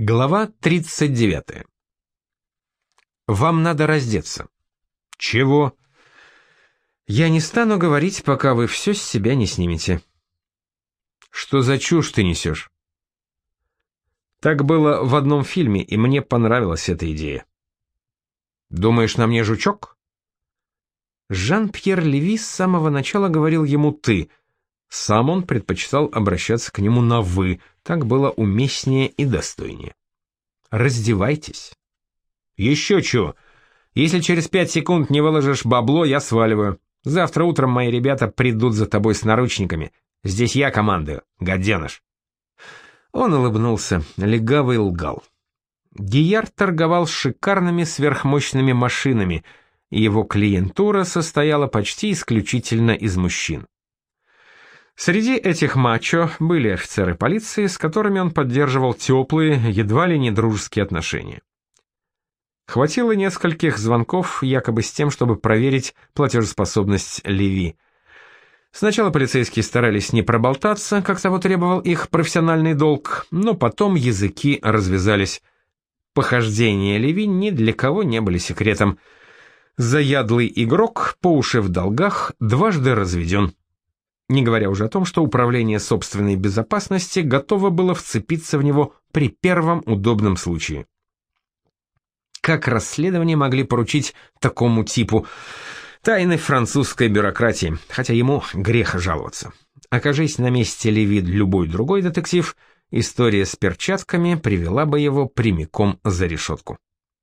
Глава 39. Вам надо раздеться. Чего? Я не стану говорить, пока вы все с себя не снимете. Что за чушь ты несешь? Так было в одном фильме, и мне понравилась эта идея. Думаешь, на мне жучок? Жан-Пьер Леви с самого начала говорил ему «ты». Сам он предпочитал обращаться к нему на «вы», так было уместнее и достойнее. Раздевайтесь. Еще чего. Если через 5 секунд не выложишь бабло, я сваливаю. Завтра утром мои ребята придут за тобой с наручниками. Здесь я командую, гаденыш. Он улыбнулся, легавый лгал. Гияр торговал шикарными сверхмощными машинами, и его клиентура состояла почти исключительно из мужчин. Среди этих мачо были офицеры полиции, с которыми он поддерживал теплые, едва ли не дружеские отношения. Хватило нескольких звонков, якобы с тем, чтобы проверить платежеспособность Леви. Сначала полицейские старались не проболтаться, как того требовал их профессиональный долг, но потом языки развязались. Похождения Леви ни для кого не были секретом. Заядлый игрок, по уши в долгах, дважды разведен. Не говоря уже о том, что управление собственной безопасности готово было вцепиться в него при первом удобном случае. Как расследование могли поручить такому типу? Тайны французской бюрократии, хотя ему грех жаловаться. Окажись на месте Леви любой другой детектив, история с перчатками привела бы его прямиком за решетку.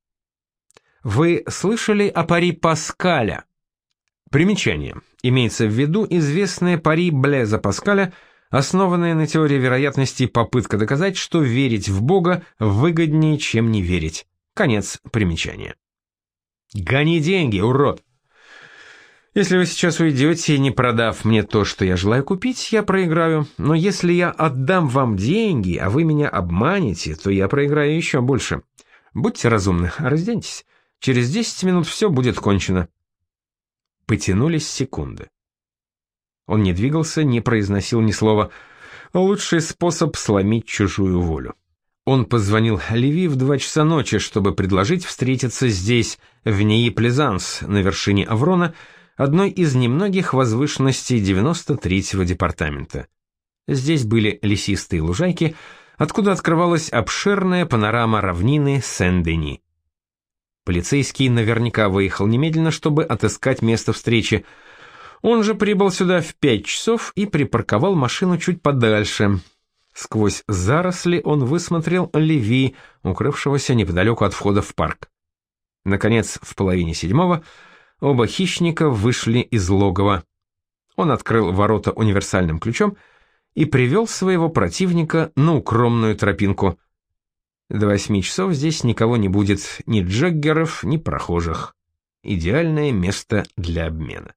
Вы слышали о пари Паскаля? Примечание. Имеется в виду известное пари Блеза Паскаля, основанное на теории вероятности попытка доказать, что верить в Бога выгоднее, чем не верить. Конец примечания. Гони деньги, урод! Если вы сейчас уйдете, не продав мне то, что я желаю купить, я проиграю. Но если я отдам вам деньги, а вы меня обманете, то я проиграю еще больше. Будьте разумны, разденьтесь. Через 10 минут все будет кончено. Потянулись секунды. Он не двигался, не произносил ни слова. Лучший способ сломить чужую волю. Он позвонил Леви в 2 часа ночи, чтобы предложить встретиться здесь, в Ньи-Плезанс, на вершине Аврона, одной из немногих возвышенностей 93-го департамента. Здесь были лесистые лужайки, откуда открывалась обширная панорама равнины Сен-Дени. Полицейский наверняка выехал немедленно, чтобы отыскать место встречи. Он же прибыл сюда в 5 часов и припарковал машину чуть подальше. Сквозь заросли он высмотрел Леви, укрывшегося неподалеку от входа в парк. Наконец, в 6:30 оба хищника вышли из логова. Он открыл ворота универсальным ключом и привел своего противника на укромную тропинку. До 8 часов здесь никого не будет, ни джоггеров, ни прохожих. Идеальное место для обмена.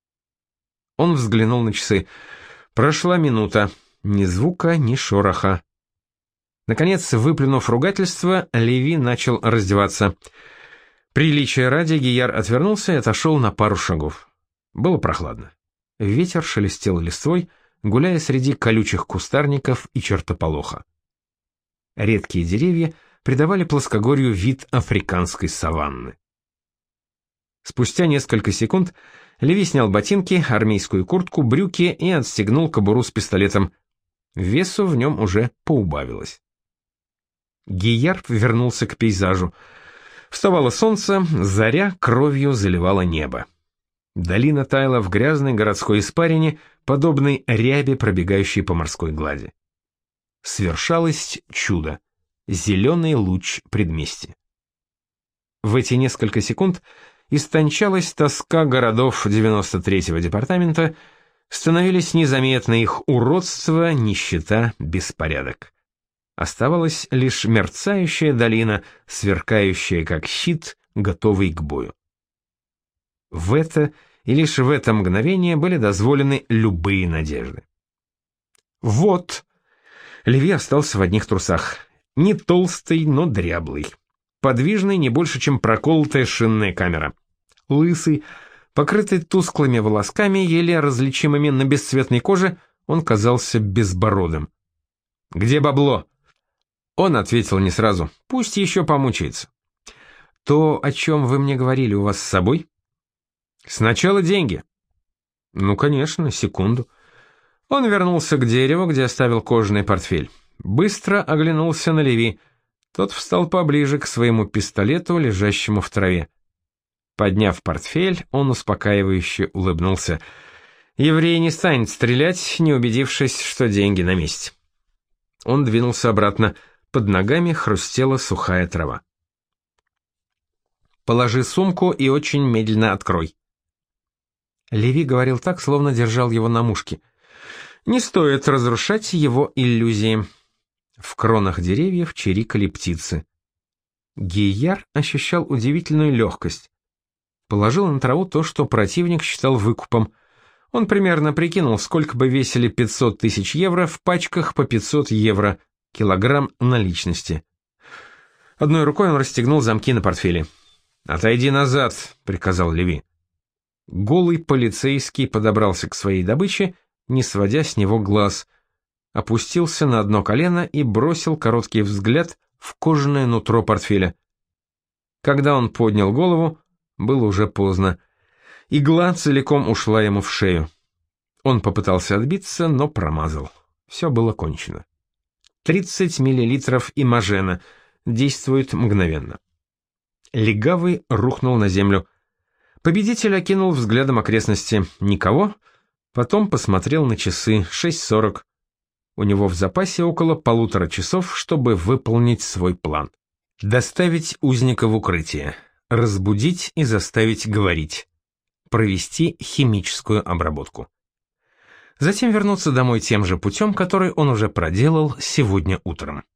Он взглянул на часы. Прошла минута. Ни звука, ни шороха. Наконец, выплюнув ругательство, Леви начал раздеваться. Приличия ради, Гияр отвернулся и отошел на пару шагов. Было прохладно. Ветер шелестел листвой, гуляя среди колючих кустарников и чертополоха. Редкие деревья придавали плоскогорью вид африканской саванны. Спустя несколько секунд Леви снял ботинки, армейскую куртку, брюки и отстегнул кобуру с пистолетом. Весу в нем уже поубавилось. Гияр вернулся к пейзажу. Вставало солнце, заря кровью заливала небо. Долина таяла в грязной городской испарине, подобной ряби, пробегающей по морской глади. Свершалось чудо. Зеленый луч предместья. В эти несколько секунд истончалась тоска городов 93-го департамента, становились незаметны их уродство, нищета, беспорядок. Оставалась лишь мерцающая долина, сверкающая как щит, готовый к бою. В это и лишь в это мгновение были дозволены любые надежды. Вот! Леви остался в одних трусах. Не толстый, но дряблый. Подвижный не больше, чем проколотая шинная камера. Лысый, покрытый тусклыми волосками, еле различимыми на бесцветной коже, он казался безбородым. «Где бабло?» Он ответил не сразу. Пусть еще помучается. То, о чем вы мне говорили, у вас с собой? Сначала деньги. Ну, конечно, секунду. Он вернулся к дереву, где оставил кожаный портфель. Быстро оглянулся на Леви. Тот встал поближе к своему пистолету, лежащему в траве. Подняв портфель, он успокаивающе улыбнулся. Еврей не станет стрелять, не убедившись, что деньги на месте. Он двинулся обратно. Под ногами хрустела сухая трава. «Положи сумку и очень медленно открой». Леви говорил так, словно держал его на мушке. Не стоит разрушать его иллюзии. В кронах деревьев чирикали птицы. Гийяр ощущал удивительную легкость. Положил на траву то, что противник считал выкупом. Он примерно прикинул, сколько бы весили 500 тысяч евро в пачках по 500 евро, килограмм наличности. Одной рукой он расстегнул замки на портфеле. «Отойди назад», — приказал Леви. Голый полицейский подобрался к своей добыче, не сводя с него глаз, опустился на одно колено и бросил короткий взгляд в кожаное нутро портфеля. Когда он поднял голову, было уже поздно. Игла целиком ушла ему в шею. Он попытался отбиться, но промазал. Все было кончено. 30 миллилитров имажена. Действует мгновенно. Легавый рухнул на землю. Победитель окинул взглядом окрестности. Никого. Потом посмотрел на часы. 6:40. У него в запасе около 1,5 часов, чтобы выполнить свой план. Доставить узника в укрытие. Разбудить и заставить говорить. Провести химическую обработку. Затем вернуться домой тем же путем, который он уже проделал сегодня утром.